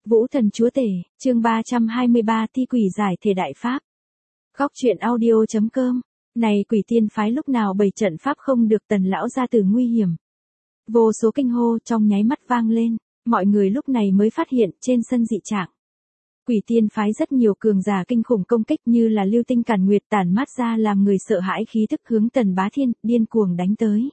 Vũ thần chúa tể, chương 323 thi quỷ giải thể đại pháp. Góc truyện audio.com. Này quỷ tiên phái lúc nào bày trận pháp không được Tần lão gia tử nguy hiểm. Vô số kinh hô trong nháy mắt vang lên, mọi người lúc này mới phát hiện trên sân dị trạng. Quỷ tiên phái rất nhiều cường giả kinh khủng công kích như là lưu tinh càn nguyệt tản mát ra làm người sợ hãi khí thức hướng Tần Bá Thiên, điên cuồng đánh tới.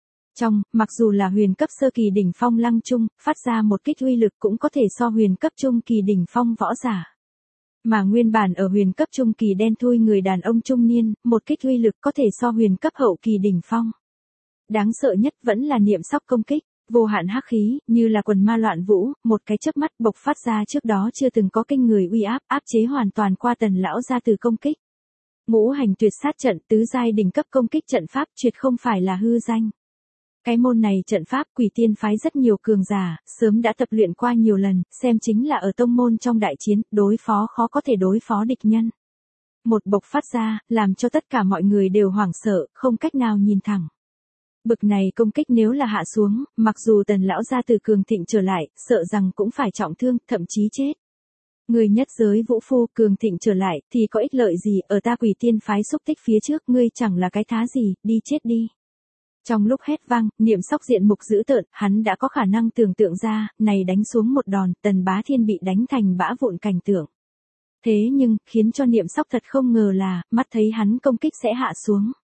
Mặc dù là huyền cấp sơ kỳ đỉnh phong Lăng Trung, phát ra một kích uy lực cũng có thể so huyền cấp trung kỳ đỉnh phong võ giả. Mà nguyên bản ở huyền cấp trung kỳ đen thui người đàn ông trung niên, một kích uy lực có thể so huyền cấp hậu kỳ đỉnh phong. Đáng sợ nhất vẫn là niệm sóc công kích, vô hạn hắc khí, như là quần ma loạn vũ, một cái chớp mắt bộc phát ra trước đó chưa từng có kinh người uy áp, áp chế hoàn toàn qua Tần lão gia tử công kích. Ngũ hành tuyệt sát trận tứ giai đỉnh cấp công kích trận pháp tuyệt không phải là hư danh. Cái môn này trận pháp quỷ tiên phái rất nhiều cường giả, sớm đã tập luyện qua nhiều lần, xem chính là ở tông môn trong đại chiến, đối phó khó có thể đối phó địch nhân. Một bộc phát ra, làm cho tất cả mọi người đều hoảng sợ, không cách nào nhìn thẳng. Bực này công kích nếu là hạ xuống, mặc dù Tần lão gia tử cường thịnh trở lại, sợ rằng cũng phải trọng thương, thậm chí chết. Người nhất giới vũ phu cường thịnh trở lại, thì có ích lợi gì, ở ta quỷ tiên phái xúc tích phía trước, ngươi chẳng là cái thá gì, đi chết đi. Trong lúc hét vang, niệm sóc diện mục dữ tợn, hắn đã có khả năng tưởng tượng ra, này đánh xuống một đòn, Tần Bá Thiên bị đánh thành bã vụn cảnh tượng. Thế nhưng, khiến cho niệm sóc thật không ngờ là, mắt thấy hắn công kích sẽ hạ xuống.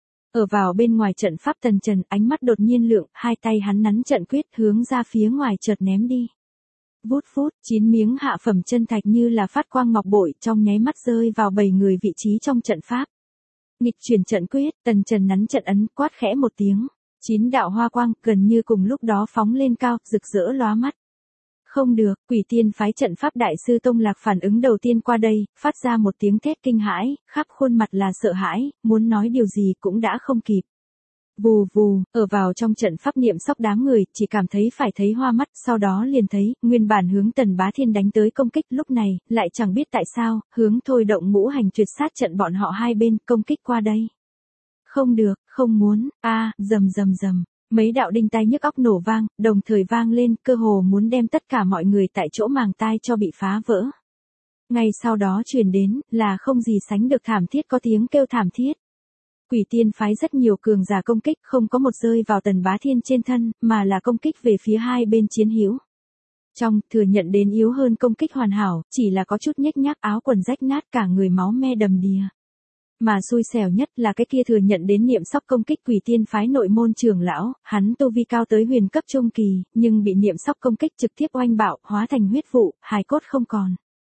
Ở vào bên ngoài trận pháp Tần Trần, ánh mắt đột nhiên lượng, hai tay hắn nắn trận quyết hướng ra phía ngoài chợt ném đi. Vút vút, 9 miếng hạ phẩm chân thạch như là phát quang ngọc bội trong nháy mắt rơi vào 7 người vị trí trong trận pháp. Nghịch chuyển trận quyết, Tần Trần nắn trận ấn, quát khẽ một tiếng. 9 đạo hoa quang, gần như cùng lúc đó phóng lên cao, rực rỡ lóa mắt. Không được, quỷ tiên phái trận pháp đại sư Tông Lạc phản ứng đầu tiên qua đây, phát ra một tiếng thét kinh hãi, khắp khuôn mặt là sợ hãi, muốn nói điều gì cũng đã không kịp. Vù vù, ở vào trong trận pháp niệm sóc đám người, chỉ cảm thấy phải thấy hoa mắt, sau đó liền thấy, nguyên bản hướng Tần Bá Thiên đánh tới công kích lúc này, lại chẳng biết tại sao, hướng thôi động ngũ hành tuyệt sát trận bọn họ hai bên, công kích qua đây. Không được, không muốn, rầm rầm rầm, mấy đạo đinh tai nhức óc nổ vang, đồng thời vang lên, cơ hồ muốn đem tất cả mọi người tại chỗ màng tai cho bị phá vỡ. Ngay sau đó truyền đến, là không gì sánh được thảm thiết có tiếng kêu thảm thiết. Quỷ tiên phái rất nhiều cường giả công kích không có một rơi vào Tần Bá Thiên trên thân, mà là công kích về phía hai bên chiến hữu. Thừa nhận đến yếu hơn công kích hoàn hảo, chỉ là có chút nhếch nhác áo quần rách nát cả người máu me đầm đìa. Mà xui xẻo nhất là cái kia thừa nhận đến niệm sóc công kích quỷ tiên phái nội môn trưởng lão, hắn tu vi cao tới huyền cấp trung kỳ, nhưng bị niệm sóc công kích trực tiếp oanh bạo, hóa thành huyết vụ, hài cốt không còn.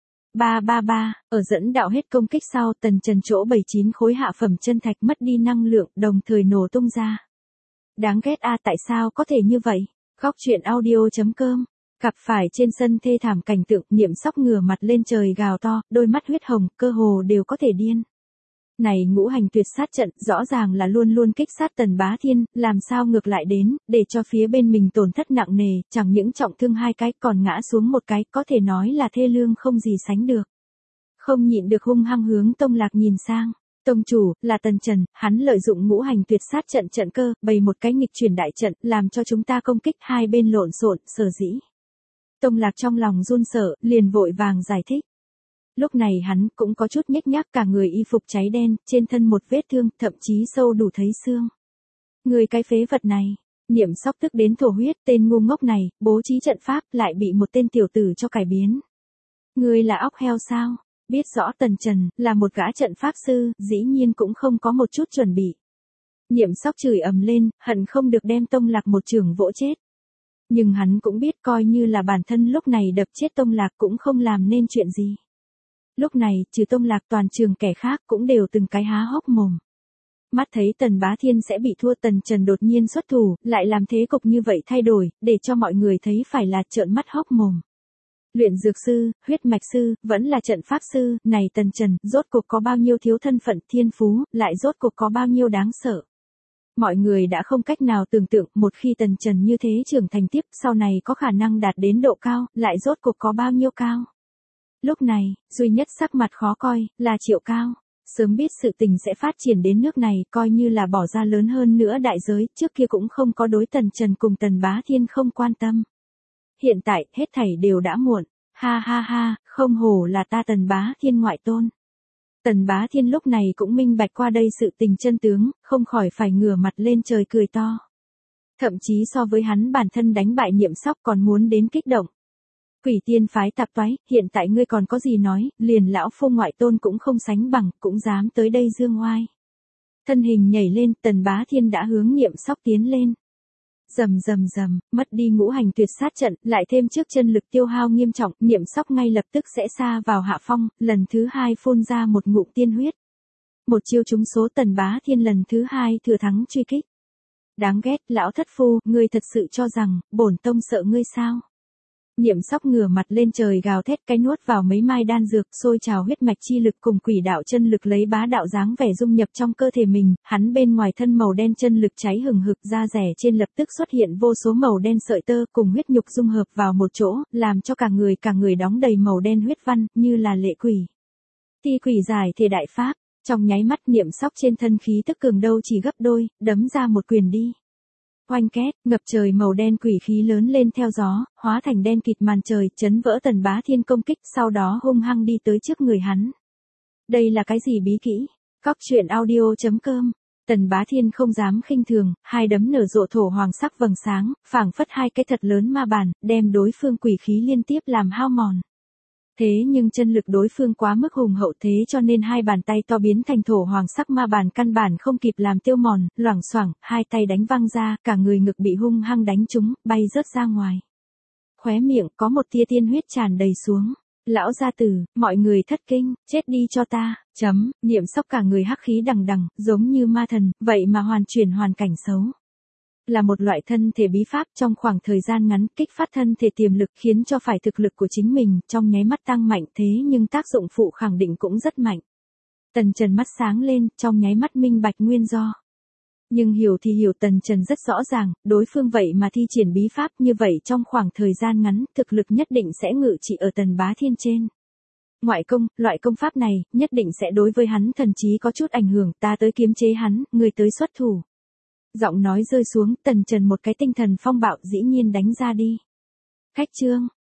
Ở dẫn đạo hết công kích sau, Tần Trần chỗ 79 khối hạ phẩm chân thạch mất đi năng lượng, đồng thời nổ tung ra. Đáng ghét tại sao có thể như vậy? Góc truyện audio.com. Gặp phải trên sân thê thảm cảnh tượng, niệm sóc ngửa mặt lên trời gào to, đôi mắt huyết hồng, cơ hồ đều có thể điên. Này ngũ hành tuyệt sát trận, rõ ràng là luôn luôn kích sát Tần Bá Thiên, làm sao ngược lại đến, để cho phía bên mình tổn thất nặng nề, chẳng những trọng thương hai cái, còn ngã xuống một cái, có thể nói là thê lương không gì sánh được. Không nhịn được hung hăng hướng Tông Lạc nhìn sang. Tông chủ, là Tần Trần, hắn lợi dụng ngũ hành tuyệt sát trận trận cơ, bày một cái nghịch chuyển đại trận, làm cho chúng ta công kích hai bên lộn xộn, sở dĩ. Tông Lạc trong lòng run sợ, liền vội vàng giải thích. Lúc này hắn cũng có chút nhếch nhác, cả người y phục cháy đen, trên thân một vết thương, thậm chí sâu đủ thấy xương. Người cái phế vật này, niệm sóc tức đến thổ huyết, tên ngu ngốc này, bố trí trận pháp, lại bị một tên tiểu tử cho cải biến. Người là óc heo sao? Biết rõ Tần Trần, là một gã trận pháp sư, dĩ nhiên cũng không có một chút chuẩn bị. Niệm sóc chửi ầm lên, hận không được đem Tông Lạc một chưởng vỗ chết. Nhưng hắn cũng biết coi như là bản thân lúc này đập chết Tông Lạc cũng không làm nên chuyện gì. Lúc này, trừ Tông Lạc toàn trường kẻ khác cũng đều từng cái há hốc mồm. Mắt thấy Tần Bá Thiên sẽ bị thua, Tần Trần đột nhiên xuất thủ, lại làm thế cục như vậy thay đổi, để cho mọi người thấy phải là trợn mắt hốc mồm. Luyện dược sư, huyết mạch sư, vẫn là trận pháp sư, này Tần Trần, rốt cuộc có bao nhiêu thiếu thân phận thiên phú, lại rốt cuộc có bao nhiêu đáng sợ. Mọi người đã không cách nào tưởng tượng, một khi Tần Trần như thế trưởng thành tiếp, sau này có khả năng đạt đến độ cao, lại rốt cuộc có bao nhiêu cao. Lúc này, duy nhất sắc mặt khó coi, là Triệu Cao. Sớm biết sự tình sẽ phát triển đến nước này, coi như là bỏ ra lớn hơn nữa đại giới, trước kia cũng không có đối Tần Trần cùng Tần Bá Thiên không quan tâm. Hiện tại, hết thảy đều đã muộn. Ha ha ha, không hổ là ta Tần Bá Thiên ngoại tôn. Tần Bá Thiên lúc này cũng minh bạch qua đây sự tình chân tướng, không khỏi phải ngửa mặt lên trời cười to. Thậm chí so với hắn bản thân đánh bại Niệm Sóc còn muốn đến kích động. Quỷ tiên phái tạp toái, hiện tại ngươi còn có gì nói, liền lão phu ngoại tôn cũng không sánh bằng, cũng dám tới đây dương oai. Thân hình nhảy lên, Tần Bá Thiên đã hướng Niệm Sóc tiến lên. Rầm rầm rầm, mất đi ngũ hành tuyệt sát trận, lại thêm trước chân lực tiêu hao nghiêm trọng, Niệm Sóc ngay lập tức sẽ sa vào hạ phong, lần thứ hai phun ra một ngụm tiên huyết. Một chiêu trúng số, Tần Bá Thiên lần thứ hai thừa thắng truy kích. Đáng ghét, lão thất phu, ngươi thật sự cho rằng, bổn tông sợ ngươi sao? Niệm Sóc ngửa mặt lên trời gào thét, cái nuốt vào mấy mai đan dược, sôi trào huyết mạch chi lực cùng quỷ đạo chân lực lấy bá đạo dáng vẻ dung nhập trong cơ thể mình, hắn bên ngoài thân màu đen chân lực cháy hừng hực, da rẻ trên lập tức xuất hiện vô số màu đen sợi tơ cùng huyết nhục dung hợp vào một chỗ, làm cho cả người đóng đầy màu đen huyết văn, như là lệ quỷ. Ti quỷ giải thể đại pháp, trong nháy mắt Niệm Sóc trên thân khí tức cường đâu chỉ gấp đôi, đấm ra một quyền đi. Oanh két, ngập trời màu đen quỷ khí lớn lên theo gió, hóa thành đen kịt màn trời, chấn vỡ Tần Bá Thiên công kích, sau đó hung hăng đi tới trước người hắn. Đây là cái gì bí kỹ? Cóc truyện audio.com. Tần Bá Thiên không dám khinh thường, hai đấm nở rộ thổ hoàng sắc vầng sáng, phảng phất hai cái thật lớn ma bản, đem đối phương quỷ khí liên tiếp làm hao mòn. Thế nhưng chân lực đối phương quá mức hùng hậu, thế cho nên hai bàn tay to biến thành thổ hoàng sắc ma bản căn bản không kịp làm tiêu mòn, loảng xoảng, hai tay đánh văng ra, cả người ngực bị hung hăng đánh trúng, bay rớt ra ngoài. Khóe miệng có một tia tiên huyết tràn đầy xuống. Lão gia tử, mọi người thất kinh, chết đi cho ta, Niệm Sóc cả người hắc khí đằng đằng, giống như ma thần, vậy mà hoàn chuyển hoàn cảnh xấu. Là một loại thân thể bí pháp, trong khoảng thời gian ngắn kích phát thân thể tiềm lực, khiến cho phải thực lực của chính mình trong nháy mắt tăng mạnh, thế nhưng tác dụng phụ khẳng định cũng rất mạnh. Tần Trần mắt sáng lên, trong nháy mắt minh bạch nguyên do. Nhưng hiểu thì hiểu, Tần Trần rất rõ ràng, đối phương vậy mà thi triển bí pháp như vậy trong khoảng thời gian ngắn, thực lực nhất định sẽ ngự trị ở Tần Bá Thiên trên. Ngoại công, loại công pháp này, nhất định sẽ đối với hắn thần trí có chút ảnh hưởng, ta tới kiềm chế hắn, người tới xuất thủ. Giọng nói rơi xuống, Tần Trần một cái tinh thần phong bạo dĩ nhiên đánh ra đi. Khách trương,